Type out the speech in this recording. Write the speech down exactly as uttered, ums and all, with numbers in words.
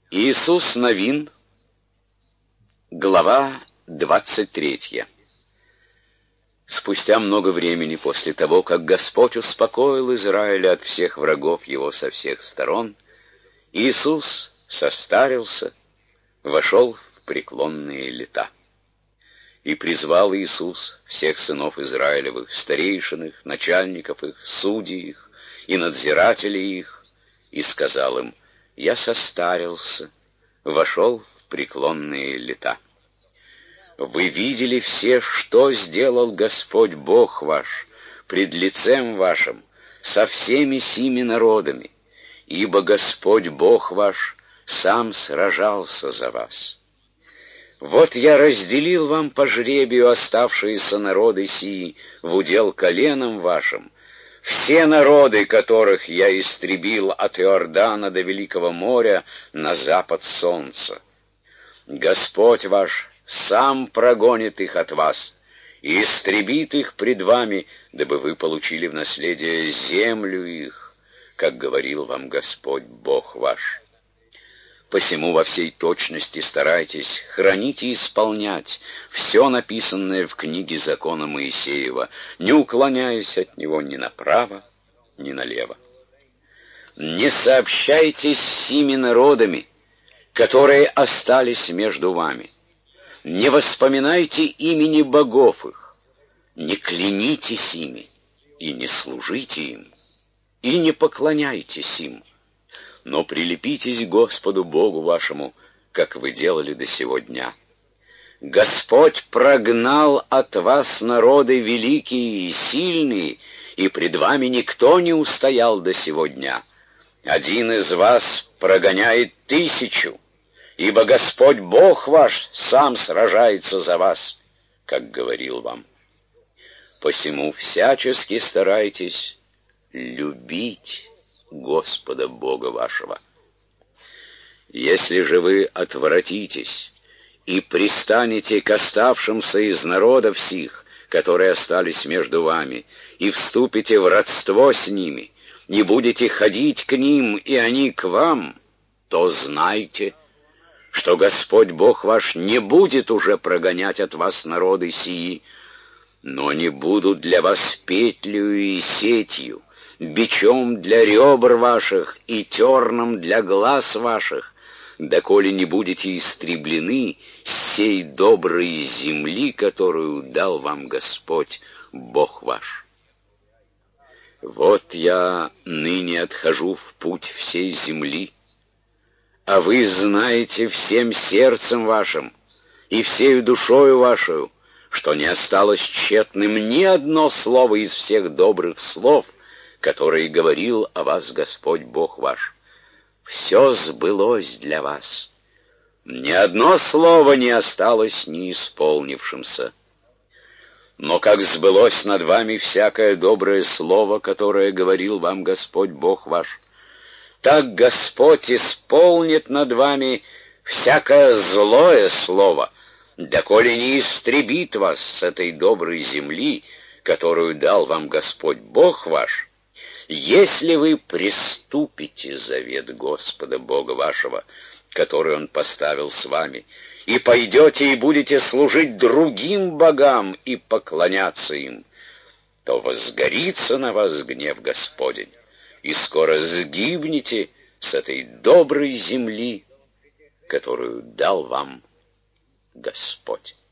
Иисус Новин, глава двадцать третья. Спустя много времени после того, как Господь успокоил Израиля от всех врагов его со всех сторон, Иисус состарился, вошел в преклонные лета. И призвал Иисус всех сынов Израилевых, старейшин их, начальников их, судей их и надзирателей их, и сказал им: «Я состарился, вошел в преклонные лета. Вы видели все, что сделал Господь Бог ваш пред лицем вашим со всеми сими народами, ибо Господь Бог ваш сам сражался за вас. Вот я разделил вам по жребию оставшиеся народы сии в удел коленам вашим, все народы, которых я истребил от Иордана до Великого моря на запад солнца. Господь ваш сам прогонит их от вас и истребит их пред вами, дабы вы получили в наследие землю их, как говорил вам Господь Бог ваш. Посему во всей точности старайтесь хранить и исполнять все написанное в книге закона Моисеева, не уклоняясь от него ни направо, ни налево. Не сообщайтесь с сими народами, которые остались между вами. Не воспоминайте имени богов их, не клянитесь ими, и не служите им, и не поклоняйтесь им, но прилепитесь к Господу Богу вашему, как вы делали до сего дня. Господь прогнал от вас народы великие и сильные, и пред вами никто не устоял до сего дня. Один из вас прогоняет тысячу, ибо Господь Бог ваш сам сражается за вас, как говорил вам. Посему всячески старайтесь любить Господа Бога вашего. Если же вы отвратитесь и пристанете к оставшимся из народов сих, которые остались между вами, и вступите в родство с ними, не будете ходить к ним, и они к вам, то знайте, что Господь Бог ваш не будет уже прогонять от вас народы сии, но они будут для вас петлею и сетью, бичом для ребр ваших и терном для глаз ваших, доколе не будете истреблены с сей доброй земли, которую дал вам Господь Бог ваш. Вот я ныне отхожу в путь всей земли, а вы знаете всем сердцем вашим и всею душою вашу, что не осталось тщетным ни одно слово из всех добрых слов, которые говорил о вас Господь Бог ваш. Все сбылось для вас. Ни одно слово не осталось неисполнившимся. Но как сбылось над вами всякое доброе слово, которое говорил вам Господь Бог ваш, так Господь исполнит над вами всякое злое слово, доколе не истребит вас с этой доброй земли, которую дал вам Господь Бог ваш, если вы приступите завет Господа Бога вашего, который Он поставил с вами, и пойдете и будете служить другим богам и поклоняться им, то возгорится на вас гнев Господень, и скоро сгибнете с этой доброй земли, которую дал вам Господь.